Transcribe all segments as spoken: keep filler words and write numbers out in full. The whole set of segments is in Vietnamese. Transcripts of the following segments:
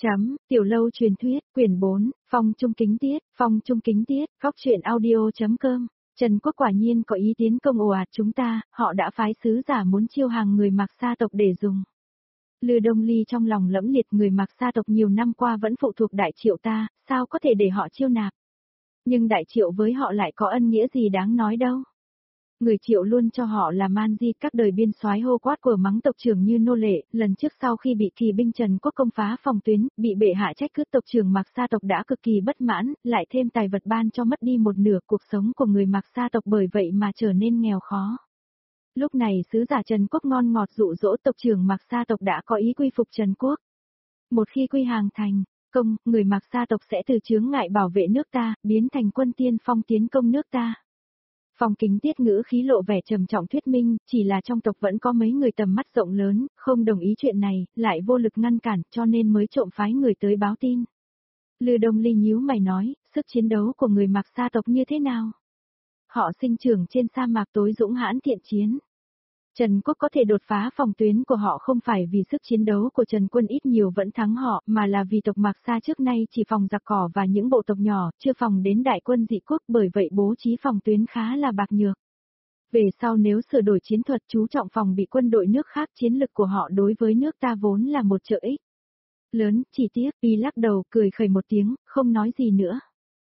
Chấm, Tiểu Lâu truyền thuyết, quyển bốn, Phong Trung Kính Tiết, Phong Trung Kính Tiết, góc truyện audio.com. Trần Quốc quả nhiên có ý tiến công ồ ạt chúng ta, họ đã phái sứ giả muốn chiêu hàng người Mạc Sa tộc để dùng. Lư Đông Ly trong lòng lẫm liệt, người Mạc Sa tộc nhiều năm qua vẫn phụ thuộc Đại Triệu ta, sao có thể để họ chiêu nạp. Nhưng Đại Triệu với họ lại có ân nghĩa gì đáng nói đâu. Người Triệu luôn cho họ là man di, các đời biên soái hô quát của mắng tộc trưởng như nô lệ, lần trước sau khi bị kỳ binh Trần Quốc công phá phòng tuyến, bị bệ hạ trách cứ, tộc trưởng Mạc Sa tộc đã cực kỳ bất mãn, lại thêm tài vật ban cho mất đi một nửa, cuộc sống của người Mạc Sa tộc bởi vậy mà trở nên nghèo khó. Lúc này sứ giả Trần Quốc ngon ngọt dụ dỗ tộc trưởng Mạc Sa tộc đã có ý quy phục Trần Quốc. Một khi quy hàng thành công, người Mạc Sa tộc sẽ từ chướng ngại bảo vệ nước ta, biến thành quân tiên phong tiến công nước ta. Phong Kính Tiết ngữ khí lộ vẻ trầm trọng thuyết minh, chỉ là trong tộc vẫn có mấy người tầm mắt rộng lớn, không đồng ý chuyện này, lại vô lực ngăn cản, cho nên mới trộm phái người tới báo tin. Lư Đông Ly nhíu mày nói, sức chiến đấu của người Mạc Sa tộc như thế nào? Họ sinh trưởng trên sa mạc tối dũng hãn thiện chiến. Trần Quốc có thể đột phá phòng tuyến của họ không phải vì sức chiến đấu của Trần Quân ít nhiều vẫn thắng họ, mà là vì tộc Mạc Sa trước nay chỉ phòng giặc cỏ và những bộ tộc nhỏ, chưa phòng đến đại quân dị quốc, bởi vậy bố trí phòng tuyến khá là bạc nhược. Về sau nếu sửa đổi chiến thuật chú trọng phòng bị quân đội nước khác, chiến lực của họ đối với nước ta vốn là một trợ ích lớn, chỉ tiếc, y lắc đầu cười khẩy một tiếng, không nói gì nữa.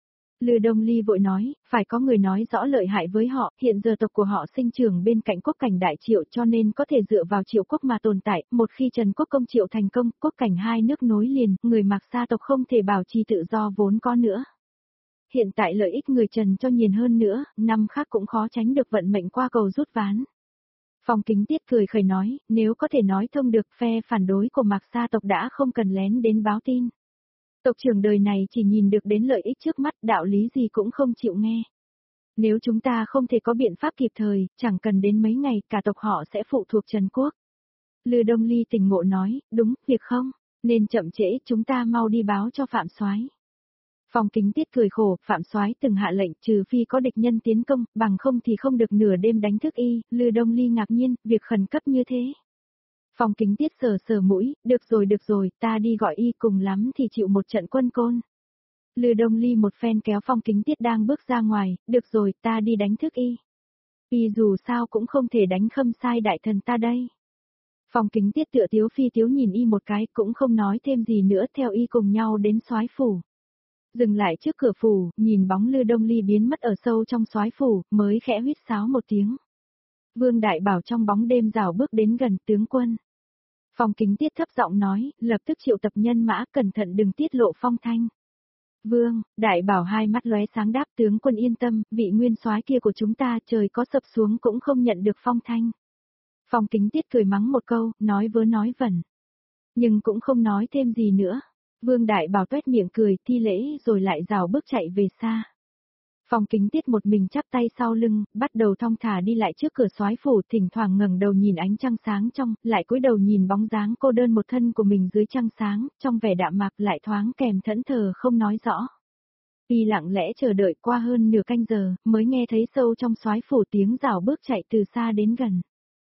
Lư Đông Ly vội nói, phải có người nói rõ lợi hại với họ, hiện giờ tộc của họ sinh trưởng bên cạnh quốc cảnh Đại Triệu cho nên có thể dựa vào Triệu quốc mà tồn tại, một khi Trần Quốc công Triệu thành công, quốc cảnh hai nước nối liền, người Mạc Sa tộc không thể bảo trì tự do vốn có nữa. Hiện tại lợi ích người Trần cho nhiều hơn nữa, năm khác cũng khó tránh được vận mệnh qua cầu rút ván. Phong Kính Tiết cười khẩy nói, nếu có thể nói thông được, phe phản đối của Mạc Sa tộc đã không cần lén đến báo tin. Tộc trưởng đời này chỉ nhìn được đến lợi ích trước mắt, đạo lý gì cũng không chịu nghe. Nếu chúng ta không thể có biện pháp kịp thời, chẳng cần đến mấy ngày, cả tộc họ sẽ phụ thuộc Trần Quốc. Lư Đông Ly tỉnh ngộ nói, đúng, việc không, nên chậm trễ, chúng ta mau đi báo cho Phạm Soái. Phong Kính Tiết cười khổ, Phạm Soái từng hạ lệnh trừ phi có địch nhân tiến công, bằng không thì không được nửa đêm đánh thức y. Lư Đông Ly ngạc nhiên, việc khẩn cấp như thế. Phong Kính Tiết sờ sờ mũi, được rồi được rồi, ta đi gọi y, cùng lắm thì chịu một trận quân côn. Lư Đông Ly một phen kéo Phong Kính Tiết đang bước ra ngoài, được rồi, ta đi đánh thức y. Y dù sao cũng không thể đánh Khâm Sai đại thần ta đây. Phong Kính Tiết tựa tiếu phi tiếu nhìn y một cái, cũng không nói thêm gì nữa, theo y cùng nhau đến soái phủ. Dừng lại trước cửa phủ, nhìn bóng Lư Đông Ly biến mất ở sâu trong soái phủ, mới khẽ huýt sáo một tiếng. Vương Đại Bảo trong bóng đêm rảo bước đến gần, tướng quân. Phong Kính Tiết thấp giọng nói, lập tức triệu tập nhân mã, cẩn thận đừng tiết lộ phong thanh. Vương, Đại Bảo hai mắt lóe sáng đáp, tướng quân yên tâm, vị nguyên soái kia của chúng ta trời có sập xuống cũng không nhận được phong thanh. Phong Kính Tiết cười mắng một câu, nói vớ nói vẩn. Nhưng cũng không nói thêm gì nữa. Vương Đại Bảo tuét miệng cười, thi lễ rồi lại rảo bước chạy về xa. Phong Kính Tiết một mình chắp tay sau lưng, bắt đầu thong thả đi lại trước cửa soái phủ, thỉnh thoảng ngẩng đầu nhìn ánh trăng sáng trong, lại cúi đầu nhìn bóng dáng cô đơn một thân của mình dưới trăng sáng, trong vẻ đạm mạc lại thoáng kèm thẫn thờ không nói rõ. Y lặng lẽ chờ đợi qua hơn nửa canh giờ, mới nghe thấy sâu trong soái phủ tiếng rảo bước chạy từ xa đến gần.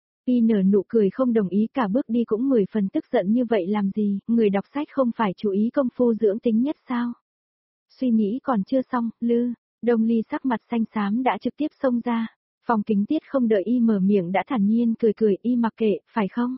Y nở nụ cười không đồng ý, cả bước đi cũng mười phần tức giận, như vậy làm gì, người đọc sách không phải chú ý công phu dưỡng tính nhất sao? Suy nghĩ còn chưa xong, Lư Đông Ly sắc mặt xanh xám đã trực tiếp xông ra. Phong Kính Tiết không đợi y mở miệng đã thản nhiên cười cười, y mặc kệ, phải không?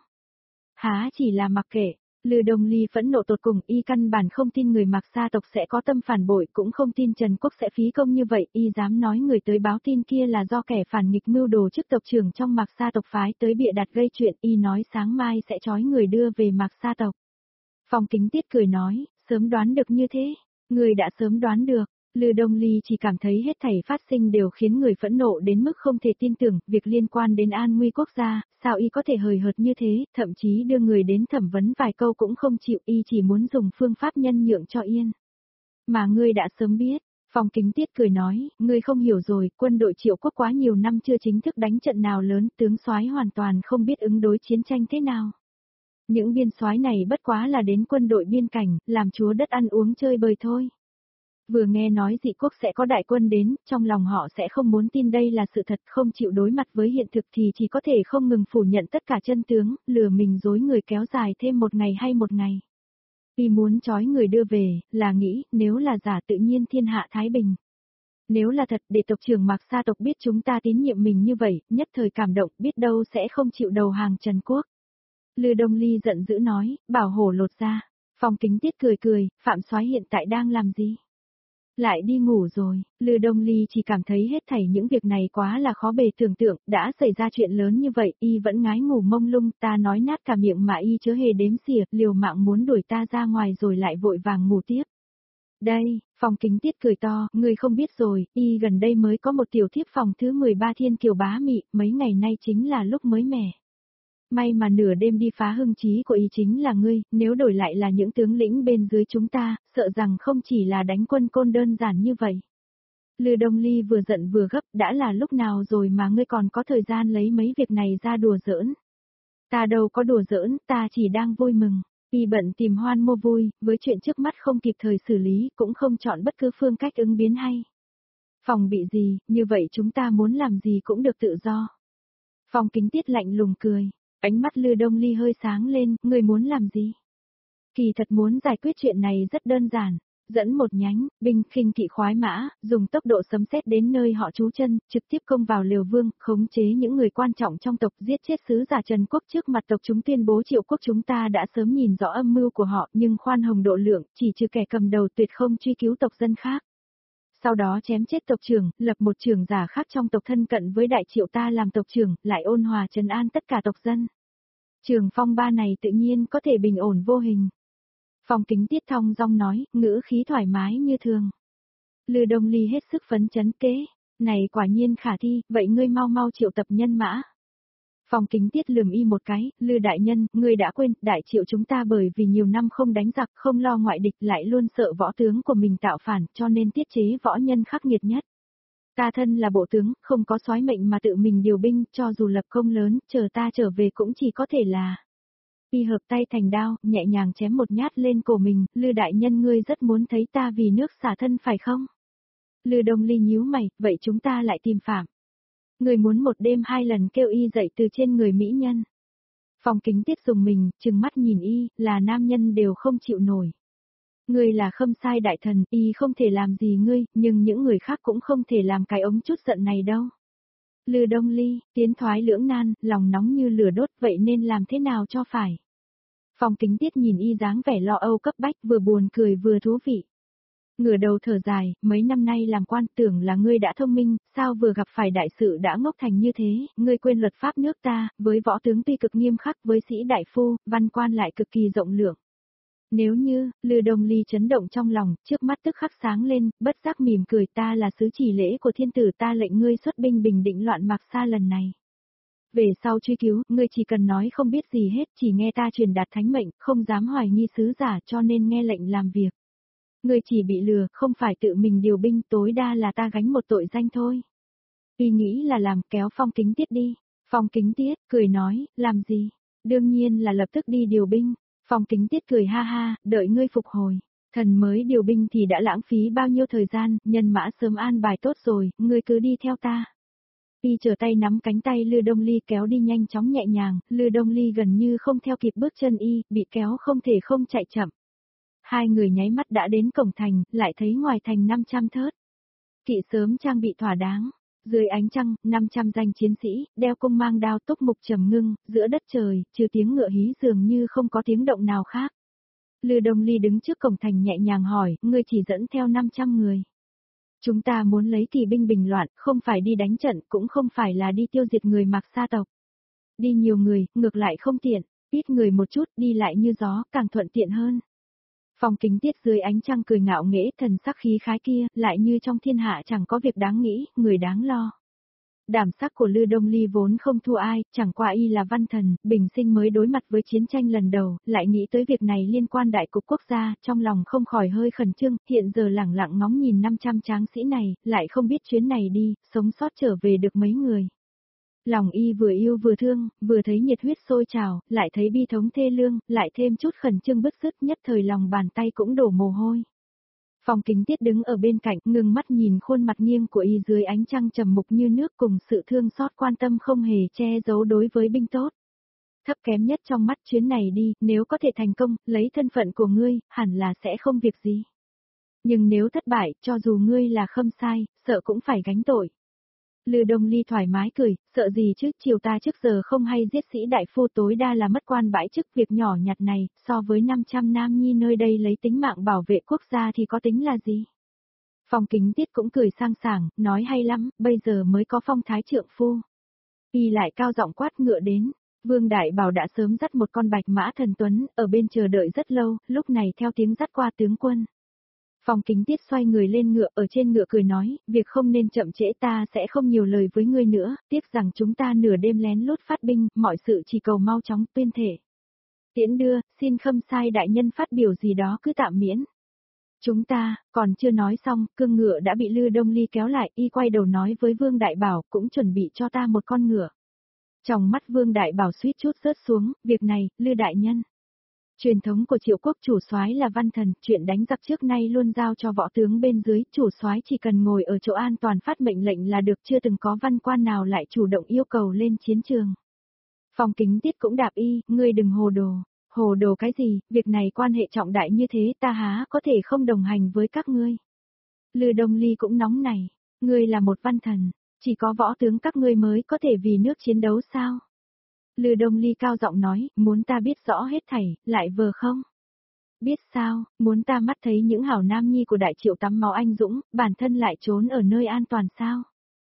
Há chỉ là mặc kệ. Lư Đông Ly phẫn nộ tột cùng, y căn bản không tin người Mạc Sa tộc sẽ có tâm phản bội, cũng không tin Trần Quốc sẽ phí công như vậy, y dám nói người tới báo tin kia là do kẻ phản nghịch mưu đồ chức tộc trưởng trong Mạc Sa tộc phái tới bịa đặt gây chuyện, y nói sáng mai sẽ trói người đưa về Mạc Sa tộc. Phong Kính Tiết cười nói, sớm đoán được như thế, người đã sớm đoán được. Lư Đông Ly chỉ cảm thấy hết thảy phát sinh đều khiến người phẫn nộ đến mức không thể tin tưởng, việc liên quan đến an nguy quốc gia, sao y có thể hời hợt như thế, thậm chí đưa người đến thẩm vấn vài câu cũng không chịu, y chỉ muốn dùng phương pháp nhân nhượng cho yên. Mà ngươi đã sớm biết. Phong Kính Tiết cười nói, ngươi không hiểu rồi, quân đội Triệu quốc quá nhiều năm chưa chính thức đánh trận nào lớn, tướng soái hoàn toàn không biết ứng đối chiến tranh thế nào. Những biên soái này bất quá là đến quân đội biên cảnh, làm chúa đất ăn uống chơi bời thôi. Vừa nghe nói dị quốc sẽ có đại quân đến, trong lòng họ sẽ không muốn tin đây là sự thật, không chịu đối mặt với hiện thực thì chỉ có thể không ngừng phủ nhận tất cả chân tướng, lừa mình dối người kéo dài thêm một ngày hay một ngày. Y muốn trói người đưa về, là nghĩ, nếu là giả tự nhiên thiên hạ thái bình. Nếu là thật, để tộc trưởng Mạc Sa tộc biết chúng ta tín nhiệm mình như vậy, nhất thời cảm động, biết đâu sẽ không chịu đầu hàng Trần Quốc. Lư Đông Ly giận dữ nói, bảo hổ lột ra. Phong Kính Tiết cười cười, Phạm Soái hiện tại đang làm gì? Lại đi ngủ rồi, Lư Đông Ly chỉ cảm thấy hết thảy những việc này quá là khó bề tưởng tượng, đã xảy ra chuyện lớn như vậy, y vẫn ngái ngủ mông lung, ta nói nát cả miệng mà y chớ hề đếm xỉa, liều mạng muốn đuổi ta ra ngoài rồi lại vội vàng ngủ tiếp. Đây, Phong Kính Tiết cười to, người không biết rồi, y gần đây mới có một tiểu thiếp phòng thứ mười ba thiên kiều bá mị, mấy ngày nay chính là lúc mới mẻ. May mà nửa đêm đi phá hưng chí của y chính là ngươi, nếu đổi lại là những tướng lĩnh bên dưới chúng ta, sợ rằng không chỉ là đánh quân côn đơn giản như vậy. Lư Đông Ly vừa giận vừa gấp, đã là lúc nào rồi mà ngươi còn có thời gian lấy mấy việc này ra đùa giỡn. Ta đâu có đùa giỡn, ta chỉ đang vui mừng. Y bận tìm hoan mua vui, với chuyện trước mắt không kịp thời xử lý, cũng không chọn bất cứ phương cách ứng biến hay. Phòng bị gì, như vậy chúng ta muốn làm gì cũng được tự do. Phong Kính Tiết lạnh lùng cười. Ánh mắt Lư Đông Ly hơi sáng lên, người muốn làm gì? Kỳ thật muốn giải quyết chuyện này rất đơn giản, dẫn một nhánh, binh khinh kỵ khoái mã, dùng tốc độ sấm sét đến nơi họ trú chân, trực tiếp công vào Liều Vương, khống chế những người quan trọng trong tộc, giết chết sứ giả Trần Quốc trước mặt tộc chúng tuyên bố Triệu Quốc chúng ta đã sớm nhìn rõ âm mưu của họ, nhưng khoan hồng độ lượng, chỉ trừ kẻ cầm đầu tuyệt không truy cứu tộc dân khác. Sau đó chém chết tộc trưởng, lập một trưởng giả khác trong tộc thân cận với đại Triệu ta làm tộc trưởng, lại ôn hòa trấn an tất cả tộc dân. Trường phong ba này tự nhiên có thể bình ổn vô hình. Phong Kính Tiết thong dong nói, ngữ khí thoải mái như thường. Lư Đông Ly hết sức phấn chấn kế, này quả nhiên khả thi, vậy ngươi mau mau triệu tập nhân mã. Phong Kính Tiết lườm y một cái, Lư đại nhân, ngươi đã quên, đại Triệu chúng ta bởi vì nhiều năm không đánh giặc, không lo ngoại địch lại luôn sợ võ tướng của mình tạo phản, cho nên tiết chế võ nhân khắc nghiệt nhất. Ta thân là bộ tướng, không có soái mệnh mà tự mình điều binh, cho dù lập công lớn, chờ ta trở về cũng chỉ có thể là. Y hợp tay thành đao, nhẹ nhàng chém một nhát lên cổ mình, Lư đại nhân ngươi rất muốn thấy ta vì nước xả thân phải không? Lư Đông Ly nhíu mày, vậy chúng ta lại tìm phạm. Người muốn một đêm hai lần kêu y dậy từ trên người mỹ nhân. Phong Kính Tiết dùng mình, trừng mắt nhìn y, là nam nhân đều không chịu nổi. Ngươi là Khâm Sai đại thần, y không thể làm gì ngươi, nhưng những người khác cũng không thể làm cái ống chút giận này đâu. Lư Đông Ly, tiến thoái lưỡng nan, lòng nóng như lửa đốt, vậy nên làm thế nào cho phải? Phong Kính Tiết nhìn y dáng vẻ lo âu cấp bách, vừa buồn cười vừa thú vị. Ngửa đầu thở dài, mấy năm nay làm quan tưởng là ngươi đã thông minh, sao vừa gặp phải đại sự đã ngốc thành như thế, ngươi quên luật pháp nước ta, với võ tướng tuy cực nghiêm khắc với sĩ đại phu, văn quan lại cực kỳ rộng lượng. Nếu như, Lư Đông Ly chấn động trong lòng, trước mắt tức khắc sáng lên, bất giác mỉm cười, ta là sứ chỉ lễ của thiên tử, ta lệnh ngươi xuất binh bình định loạn Mạc Sa lần này. Về sau truy cứu, ngươi chỉ cần nói không biết gì hết, chỉ nghe ta truyền đạt thánh mệnh, không dám hoài nghi sứ giả cho nên nghe lệnh làm việc. Ngươi chỉ bị lừa, không phải tự mình điều binh, tối đa là ta gánh một tội danh thôi. Y nghĩ là làm, kéo Phong Kính Tiết đi. Phong Kính Tiết, cười nói, làm gì? Đương nhiên là lập tức đi điều binh. Phong Kính Tiết cười ha ha, đợi ngươi phục hồi. Thần mới điều binh thì đã lãng phí bao nhiêu thời gian, nhân mã sớm an bài tốt rồi, ngươi cứ đi theo ta. Y trở tay nắm cánh tay Lư Đông Ly kéo đi nhanh chóng nhẹ nhàng, Lư Đông Ly gần như không theo kịp bước chân y, bị kéo không thể không chạy chậm. Hai người nháy mắt đã đến cổng thành, lại thấy ngoài thành năm trăm thớt. Kỵ sớm trang bị thỏa đáng. Dưới ánh trăng, năm trăm danh chiến sĩ, đeo cung mang đao túc mục trầm ngưng, giữa đất trời, trừ tiếng ngựa hí dường như không có tiếng động nào khác. Lư Đông Ly đứng trước cổng thành nhẹ nhàng hỏi, ngươi chỉ dẫn theo năm trăm người. Chúng ta muốn lấy kỳ binh bình loạn, không phải đi đánh trận, cũng không phải là đi tiêu diệt người Mạc Sa tộc. Đi nhiều người, ngược lại không tiện, ít người một chút, đi lại như gió, càng thuận tiện hơn. Phong Kính Tiết dưới ánh trăng cười ngạo nghễ, thần sắc khí khái kia, lại như trong thiên hạ chẳng có việc đáng nghĩ, người đáng lo. Đảm sắc của Lư Đông Ly vốn không thua ai, chẳng qua y là văn thần, bình sinh mới đối mặt với chiến tranh lần đầu, lại nghĩ tới việc này liên quan đại cục quốc gia, trong lòng không khỏi hơi khẩn trương, hiện giờ lẳng lặng ngóng nhìn năm trăm tráng sĩ này, lại không biết chuyến này đi, sống sót trở về được mấy người. Lòng y vừa yêu vừa thương, vừa thấy nhiệt huyết sôi trào, lại thấy bi thống thê lương, lại thêm chút khẩn trương bứt rứt, nhất thời lòng bàn tay cũng đổ mồ hôi. Phong Kính Tiết đứng ở bên cạnh, ngừng mắt nhìn khuôn mặt nghiêng của y dưới ánh trăng trầm mục như nước cùng sự thương xót quan tâm không hề che giấu đối với binh tốt. Thấp kém nhất trong mắt chuyến này đi, nếu có thể thành công, lấy thân phận của ngươi, hẳn là sẽ không việc gì. Nhưng nếu thất bại, cho dù ngươi là Khâm Sai, sợ cũng phải gánh tội. Lư Đông Ly thoải mái cười, sợ gì chứ, chiều ta trước giờ không hay giết sĩ đại phu, tối đa là mất quan bãi chức, việc nhỏ nhặt này, so với năm trăm nam nhi nơi đây lấy tính mạng bảo vệ quốc gia thì có tính là gì. Phong Kính Tiết cũng cười sang sảng, nói hay lắm, bây giờ mới có phong thái trượng phu. Y lại cao giọng quát ngựa đến. Vương Đại Bảo đã sớm dắt một con bạch mã thần tuấn, ở bên chờ đợi rất lâu, lúc này theo tiếng dắt qua tướng quân. Phong Kính Tiết xoay người lên ngựa, ở trên ngựa cười nói, việc không nên chậm trễ, ta sẽ không nhiều lời với ngươi nữa, tiếc rằng chúng ta nửa đêm lén lút phát binh, mọi sự chỉ cầu mau chóng tuyên thể. Tiễn đưa, xin Khâm Sai đại nhân phát biểu gì đó cứ tạm miễn. Chúng ta, còn chưa nói xong, cương ngựa đã bị Lư Đông Ly kéo lại, y quay đầu nói với Vương Đại Bảo, cũng chuẩn bị cho ta một con ngựa. Trong mắt Vương Đại Bảo suýt chút rớt xuống, việc này, Lư đại nhân. Truyền thống của Triệu quốc chủ soái là văn thần, chuyện đánh giặc trước nay luôn giao cho võ tướng bên dưới, chủ soái chỉ cần ngồi ở chỗ an toàn phát mệnh lệnh là được, chưa từng có văn quan nào lại chủ động yêu cầu lên chiến trường. Phong Kính Tiết cũng đạp y, ngươi đừng hồ đồ. Hồ đồ cái gì, việc này quan hệ trọng đại như thế, ta há có thể không đồng hành với các ngươi. Lư Đông Ly cũng nóng này, ngươi là một văn thần, chỉ có võ tướng các ngươi mới có thể vì nước chiến đấu sao? Lư Đông Ly cao giọng nói, muốn ta biết rõ hết thảy, lại vờ không? Biết sao, muốn ta mắt thấy những hảo nam nhi của đại Triệu tắm máu anh dũng, bản thân lại trốn ở nơi an toàn sao?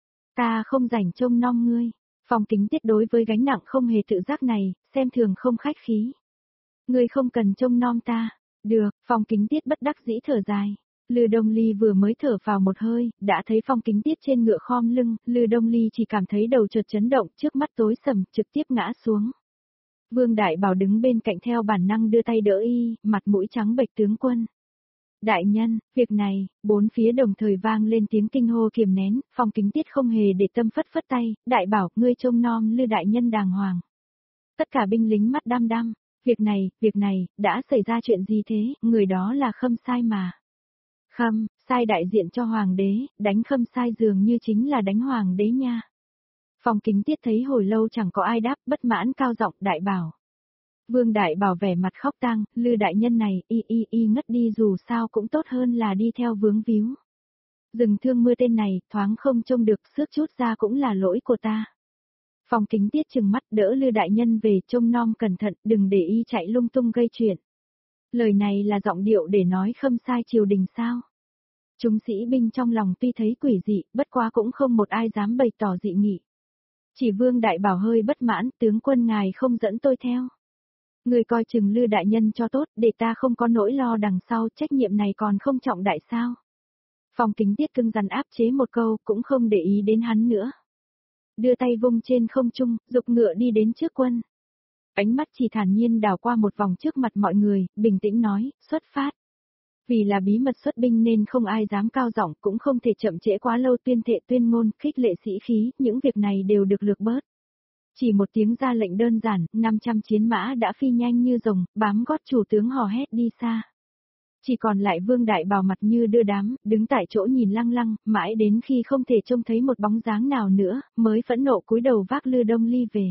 Ta không rảnh trông nom ngươi. Phong Kính Tiết đối với gánh nặng không hề tự giác này, xem thường không khách khí. Ngươi không cần trông nom ta. Được, Phong Kính Tiết bất đắc dĩ thở dài. Lư Đông Ly vừa mới thở vào một hơi, đã thấy Phong Kính Tiết trên ngựa khom lưng, Lư Đông Ly chỉ cảm thấy đầu chợt chấn động, trước mắt tối sầm, trực tiếp ngã xuống. Vương Đại Bảo đứng bên cạnh theo bản năng đưa tay đỡ y, mặt mũi trắng bệch tướng quân. Đại nhân, việc này, bốn phía đồng thời vang lên tiếng kinh hô kiềm nén, Phong Kính Tiết không hề để tâm phất phất tay, Đại Bảo, ngươi trông nom Lư đại nhân đàng hoàng. Tất cả binh lính mắt đăm đăm, việc này, việc này, đã xảy ra chuyện gì thế, người đó là Khâm Sai mà. Khâm, Sai đại diện cho hoàng đế, đánh Khâm Sai dường như chính là đánh hoàng đế nha. Phong Kính Tiết thấy hồi lâu chẳng có ai đáp, bất mãn cao giọng, Đại Bảo. Vương Đại Bảo vẻ mặt khóc tang, Lư đại nhân này, y y y ngất đi, dù sao cũng tốt hơn là đi theo vướng víu. Rừng thương mưa tên này, thoáng không trông được, xước chút ra cũng là lỗi của ta. Phong Kính Tiết trừng mắt đỡ Lư đại nhân về, trông nom cẩn thận, đừng để y chạy lung tung gây chuyện. Lời này là giọng điệu để nói Khâm Sai triều đình sao? Chúng sĩ binh trong lòng tuy thấy quỷ dị, bất quá cũng không một ai dám bày tỏ dị nghị. Chỉ Vương Đại Bảo hơi bất mãn, tướng quân ngài không dẫn tôi theo. Người coi chừng Lư đại nhân cho tốt, để ta không có nỗi lo đằng sau, trách nhiệm này còn không trọng đại sao? Phong Kính Tiết cưng rắn áp chế một câu, cũng không để ý đến hắn nữa. Đưa tay vung trên không trung, dục ngựa đi đến trước quân. Ánh mắt chỉ thản nhiên đảo qua một vòng trước mặt mọi người, bình tĩnh nói, xuất phát. Vì là bí mật xuất binh nên không ai dám cao giọng, cũng không thể chậm trễ quá lâu, tuyên thệ tuyên ngôn, khích lệ sĩ khí, những việc này đều được lược bớt. Chỉ một tiếng ra lệnh đơn giản, năm trăm chiến mã đã phi nhanh như rồng, bám gót chủ tướng hò hét đi xa. Chỉ còn lại Vương Đại Bảo mặt như đưa đám, đứng tại chỗ nhìn lăng lăng, mãi đến khi không thể trông thấy một bóng dáng nào nữa, mới phẫn nộ cúi đầu vác Lư Đông Ly về.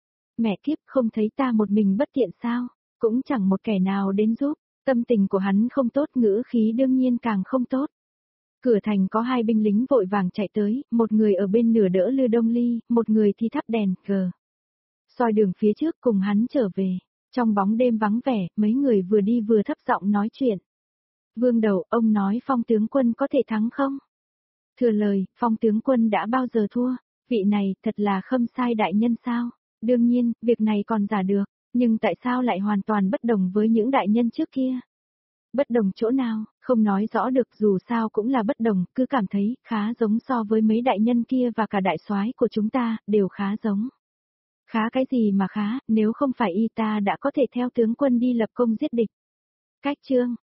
Mẹ kiếp, không thấy ta một mình bất tiện sao, cũng chẳng một kẻ nào đến giúp, tâm tình của hắn không tốt, ngữ khí đương nhiên càng không tốt. Cửa thành có hai binh lính vội vàng chạy tới, một người ở bên nửa đỡ Lư Đông Ly, một người thì thắp đèn, gờ. Soi đường phía trước cùng hắn trở về. Trong bóng đêm vắng vẻ, mấy người vừa đi vừa thấp giọng nói chuyện. Vương Đầu, ông nói Phong tướng quân có thể thắng không? Thừa lời, Phong tướng quân đã bao giờ thua? Vị này, thật là Khâm Sai đại nhân sao? Đương nhiên, việc này còn giả được, nhưng tại sao lại hoàn toàn bất đồng với những đại nhân trước kia? Bất đồng chỗ nào, không nói rõ được, dù sao cũng là bất đồng, cứ cảm thấy khá giống so với mấy đại nhân kia và cả đại soái của chúng ta, đều khá giống. Khá cái gì mà khá, nếu không phải y ta đã có thể theo tướng quân đi lập công giết địch. Cách chương